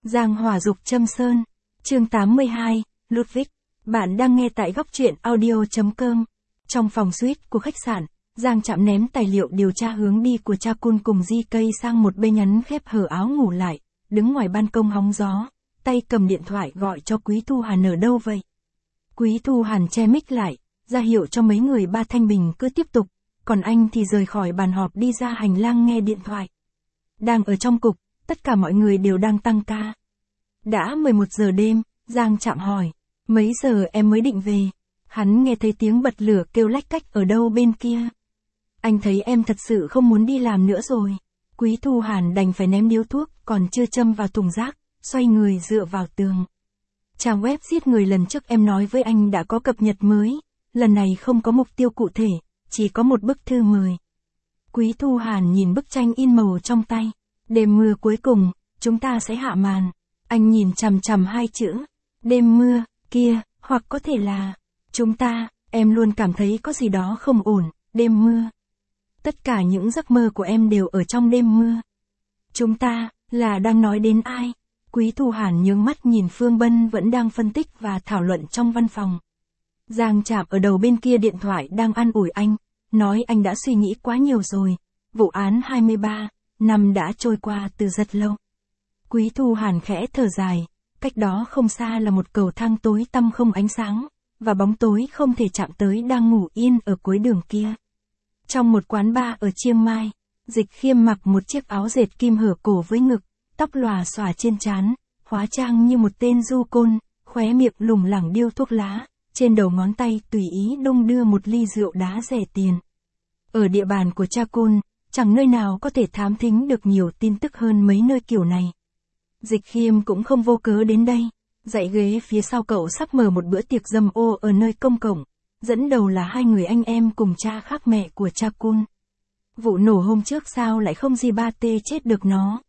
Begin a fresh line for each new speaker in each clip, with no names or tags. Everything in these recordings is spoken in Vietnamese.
Giang hỏa dục châm sơn. Chương 82, Ludwig. Bạn đang nghe tại góc truyện audio.com. Trong phòng suite của khách sạn, Giang Trạm ném tài liệu điều tra hướng đi của Cha Kun cùng Di Cây sang một bên, nhắn khép hở áo ngủ lại, đứng ngoài ban công hóng gió, tay cầm điện thoại gọi cho Quý Thu Hàn. Ở đâu vậy? Quý Thu Hàn che mic lại, ra hiệu cho mấy người Ba Thanh Bình cứ tiếp tục, còn anh thì rời khỏi bàn họp đi ra hành lang nghe điện thoại. Đang ở trong cục, tất cả mọi người đều đang tăng ca. Đã 11 giờ đêm, Giang Trạm hỏi, mấy giờ em mới định về? Hắn nghe thấy tiếng bật lửa kêu lách cách ở đâu bên kia. Anh thấy em thật sự không muốn đi làm nữa rồi. Quý Thu Hàn đành phải ném điếu thuốc còn chưa châm vào thùng rác, xoay người dựa vào tường. Trang web giết người lần trước em nói với anh đã có cập nhật mới, lần này không có mục tiêu cụ thể, chỉ có một bức thư mời. Quý Thu Hàn nhìn bức tranh in màu trong tay. Đêm mưa cuối cùng, chúng ta sẽ hạ màn. Anh nhìn chằm chằm hai chữ, đêm mưa, kia, hoặc có thể là, chúng ta, em luôn cảm thấy có gì đó không ổn, đêm mưa. Tất cả những giấc mơ của em đều ở trong đêm mưa. Chúng ta, là đang nói đến ai? Quý Thu Hàn nhướng mắt nhìn Phương Bân vẫn đang phân tích và thảo luận trong văn phòng. Giang Trạm ở đầu bên kia điện thoại đang an ủi anh, nói anh đã suy nghĩ quá nhiều rồi, vụ án 23 năm đã trôi qua từ rất lâu. Quý Thu Hàn khẽ thở dài, cách đó không xa là một cầu thang tối tăm không ánh sáng, và bóng tối không thể chạm tới đang ngủ yên ở cuối đường kia. Trong một quán bar ở Chiang Mai, Dịch Khiêm mặc một chiếc áo dệt kim hở cổ với ngực, tóc lòa xòa trên trán, hóa trang như một tên du côn, khóe miệng lủng lẳng điêu thuốc lá, trên đầu ngón tay tùy ý đung đưa một ly rượu đá rẻ tiền. Ở địa bàn của Cha Kun, chẳng nơi nào có thể thám thính được nhiều tin tức hơn mấy nơi kiểu này. Dịch Khiêm cũng không vô cớ đến đây, dãy ghế phía sau cậu sắp mở một bữa tiệc dâm ô ở nơi công cộng, dẫn đầu là hai người anh em cùng cha khác mẹ của Cha Kun. Vụ nổ hôm trước sao lại không gì ba tê chết được nó?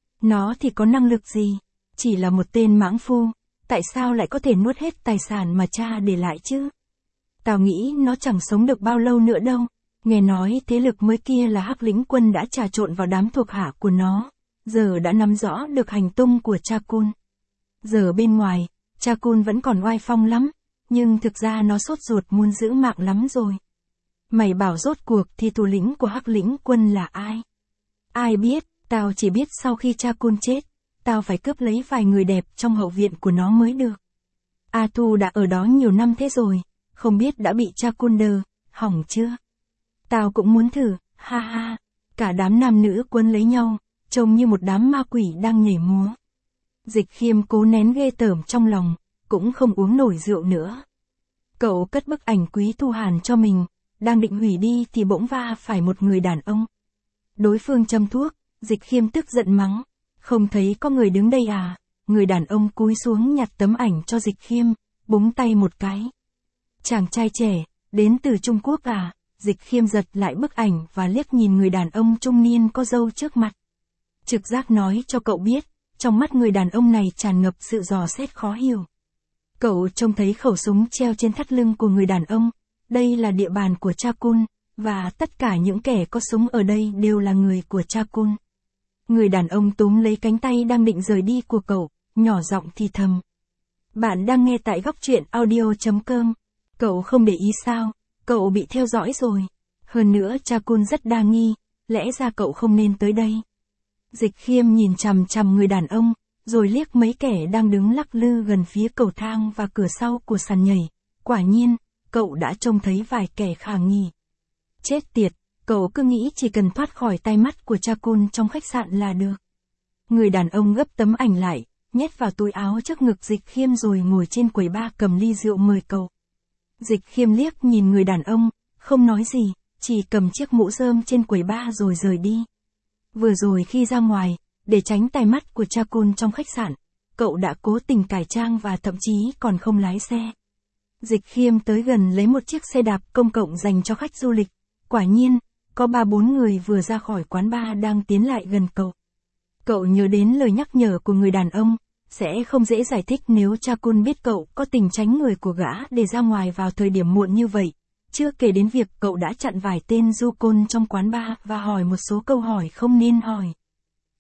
Nó thì có năng lực gì? Chỉ là một tên mãng phu, tại sao lại có thể nuốt hết tài sản mà cha để lại chứ? Tao nghĩ nó chẳng sống được bao lâu nữa đâu. Nghe nói thế lực mới kia là Hắc Lĩnh Quân đã trà trộn vào đám thuộc hạ của nó, giờ đã nắm rõ được hành tung của Cha Kun. Giờ bên ngoài, Cha Kun vẫn còn oai phong lắm, nhưng thực ra nó sốt ruột muốn giữ mạng lắm rồi. Mày bảo rốt cuộc thì thủ lĩnh của Hắc Lĩnh Quân là ai? Ai biết, tao chỉ biết sau khi Cha Kun chết, tao phải cướp lấy vài người đẹp trong hậu viện của nó mới được. A Thu đã ở đó nhiều năm thế rồi, không biết đã bị Cha Kun đờ, hỏng chưa? Tao cũng muốn thử, ha ha. Cả đám nam nữ quấn lấy nhau, trông như một đám ma quỷ đang nhảy múa. Dịch Khiêm cố nén ghê tởm trong lòng, cũng không uống nổi rượu nữa. Cậu cất bức ảnh Quý Thu Hàn cho mình, đang định hủy đi thì bỗng va phải một người đàn ông. Đối phương châm thuốc, Dịch Khiêm tức giận mắng, không thấy có người đứng đây à? Người đàn ông cúi xuống nhặt tấm ảnh cho Dịch Khiêm, búng tay một cái. Chàng trai trẻ, đến từ Trung Quốc à? Dịch Khiêm giật lại bức ảnh và liếc nhìn người đàn ông trung niên có râu trước mặt. Trực giác nói cho cậu biết, trong mắt người đàn ông này tràn ngập sự dò xét khó hiểu. Cậu trông thấy khẩu súng treo trên thắt lưng của người đàn ông, đây là địa bàn của Cha Kun, và tất cả những kẻ có súng ở đây đều là người của Cha Kun. Người đàn ông túm lấy cánh tay đang định rời đi của cậu, nhỏ giọng thì thầm. Bạn đang nghe tại góc truyện audio.com. Cậu không để ý sao? Cậu bị theo dõi rồi. Hơn nữa Cha Kun rất đa nghi, lẽ ra cậu không nên tới đây. Dịch Khiêm nhìn chằm chằm người đàn ông, rồi liếc mấy kẻ đang đứng lắc lư gần phía cầu thang và cửa sau của sàn nhảy. Quả nhiên, cậu đã trông thấy vài kẻ khả nghi. Chết tiệt, cậu cứ nghĩ chỉ cần thoát khỏi tay mắt của Cha Kun trong khách sạn là được. Người đàn ông gấp tấm ảnh lại, nhét vào túi áo trước ngực Dịch Khiêm rồi ngồi trên quầy bar cầm ly rượu mời cậu. Dịch Khiêm liếc nhìn người đàn ông, không nói gì, chỉ cầm chiếc mũ rơm trên quầy bar rồi rời đi. Vừa rồi khi ra ngoài, để tránh tai mắt của Cha Kun trong khách sạn, cậu đã cố tình cải trang và thậm chí còn không lái xe. Dịch Khiêm tới gần lấy một chiếc xe đạp công cộng dành cho khách du lịch. Quả nhiên, có 3-4 người vừa ra khỏi quán bar đang tiến lại gần cậu. Cậu nhớ đến lời nhắc nhở của người đàn ông, sẽ không dễ giải thích nếu Cha Kun biết cậu có tình tránh người của gã để ra ngoài vào thời điểm muộn như vậy. Chưa kể đến việc cậu đã chặn vài tên du côn trong quán bar và hỏi một số câu hỏi không nên hỏi.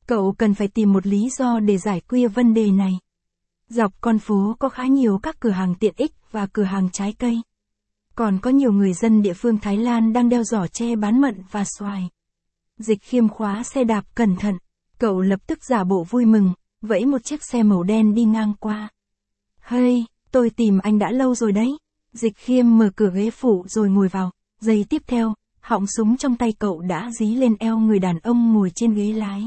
Cậu cần phải tìm một lý do để giải quyết vấn đề này. Dọc con phố có khá nhiều các cửa hàng tiện ích và cửa hàng trái cây. Còn có nhiều người dân địa phương Thái Lan đang đeo giỏ tre bán mận và xoài. Dịch Khiêm khóa xe đạp cẩn thận. Cậu lập tức giả bộ vui mừng, vẫy một chiếc xe màu đen đi ngang qua. Hey, tôi tìm anh đã lâu rồi đấy. Dịch Khiêm mở cửa ghế phụ rồi ngồi vào. Giây tiếp theo, họng súng trong tay cậu đã dí lên eo người đàn ông ngồi trên ghế lái.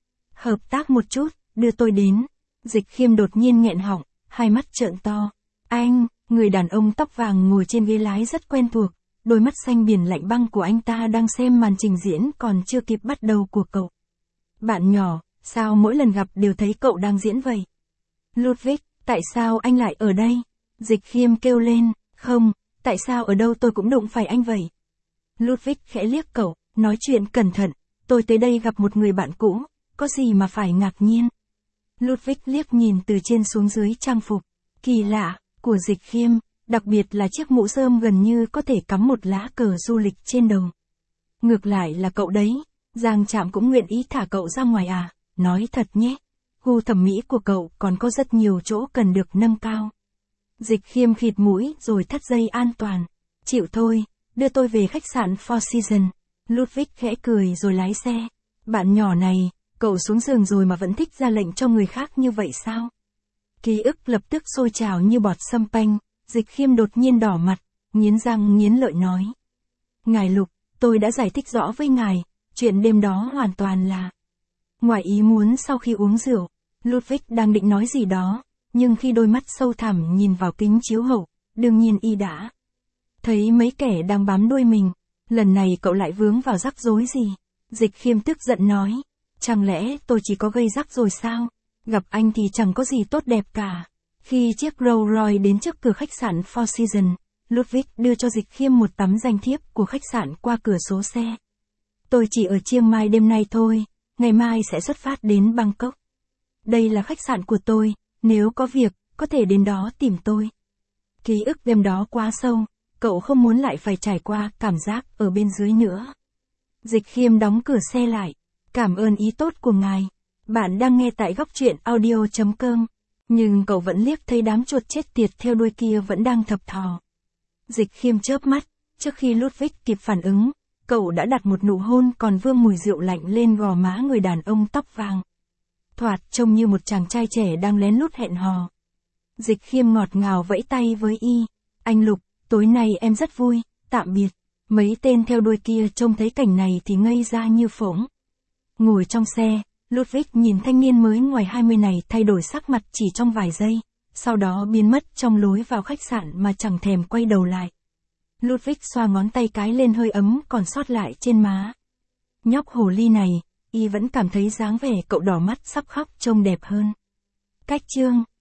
Hợp tác một chút, đưa tôi đến. Dịch Khiêm đột nhiên nghẹn họng, hai mắt trợn to. Anh, người đàn ông tóc vàng ngồi trên ghế lái rất quen thuộc. Đôi mắt xanh biển lạnh băng của anh ta đang xem màn trình diễn còn chưa kịp bắt đầu của cậu. Bạn nhỏ, sao mỗi lần gặp đều thấy cậu đang diễn vậy? Ludwig, tại sao anh lại ở đây? Dịch Khiêm kêu lên, không, tại sao ở đâu tôi cũng đụng phải anh vậy? Ludwig khẽ liếc cậu, nói chuyện cẩn thận, tôi tới đây gặp một người bạn cũ, có gì mà phải ngạc nhiên? Ludwig liếc nhìn từ trên xuống dưới trang phục, kỳ lạ, của Dịch Khiêm, đặc biệt là chiếc mũ rơm gần như có thể cắm một lá cờ du lịch trên đầu. Ngược lại là cậu đấy, Giang Trạm cũng nguyện ý thả cậu ra ngoài à, nói thật nhé, gu thẩm mỹ của cậu còn có rất nhiều chỗ cần được nâng cao. Dịch Khiêm khịt mũi rồi thắt dây an toàn, chịu thôi, đưa tôi về khách sạn Four Seasons. Ludwig khẽ cười rồi lái xe. Bạn nhỏ này, cậu xuống giường rồi mà vẫn thích ra lệnh cho người khác như vậy sao? Ký ức lập tức sôi trào như bọt sâm panh. Dịch Khiêm đột nhiên đỏ mặt, nghiến răng nghiến lợi nói. Ngài Lục, tôi đã giải thích rõ với ngài, chuyện đêm đó hoàn toàn là ngoài ý muốn. Sau khi uống rượu, Ludwig đang định nói gì đó, nhưng khi đôi mắt sâu thẳm nhìn vào kính chiếu hậu, đương nhiên y đã thấy mấy kẻ đang bám đuôi mình. Lần này cậu lại vướng vào rắc rối gì? Dịch Khiêm tức giận nói. Chẳng lẽ tôi chỉ có gây rắc rồi sao? Gặp anh thì chẳng có gì tốt đẹp cả. Khi chiếc Rolls Royce đến trước cửa khách sạn Four Seasons, Ludwig đưa cho Dịch Khiêm một tấm danh thiếp của khách sạn qua cửa sổ xe. Tôi chỉ ở Chiang Mai đêm nay thôi, ngày mai sẽ xuất phát đến Bangkok. Đây là khách sạn của tôi, nếu có việc, có thể đến đó tìm tôi. Ký ức đêm đó quá sâu, cậu không muốn lại phải trải qua cảm giác ở bên dưới nữa. Dịch Khiêm đóng cửa xe lại. Cảm ơn ý tốt của ngài. Bạn đang nghe tại góc truyện audio.com. Nhưng cậu vẫn liếc thấy đám chuột chết tiệt theo đuôi kia vẫn đang thập thò. Dịch Khiêm chớp mắt, trước khi Ludwig kịp phản ứng, cậu đã đặt một nụ hôn còn vương mùi rượu lạnh lên gò má người đàn ông tóc vàng. Thoạt trông như một chàng trai trẻ đang lén lút hẹn hò. Dịch Khiêm ngọt ngào vẫy tay với y. Anh Lục, tối nay em rất vui, tạm biệt. Mấy tên theo đuôi kia trông thấy cảnh này thì ngây ra như phỗng. Ngồi trong xe, Ludwig nhìn thanh niên mới ngoài 20 này thay đổi sắc mặt chỉ trong vài giây, sau đó biến mất trong lối vào khách sạn mà chẳng thèm quay đầu lại. Ludwig xoa ngón tay cái lên hơi ấm còn sót lại trên má. Nhóc hồ ly này, y vẫn cảm thấy dáng vẻ cậu đỏ mắt sắp khóc trông đẹp hơn. Cách chương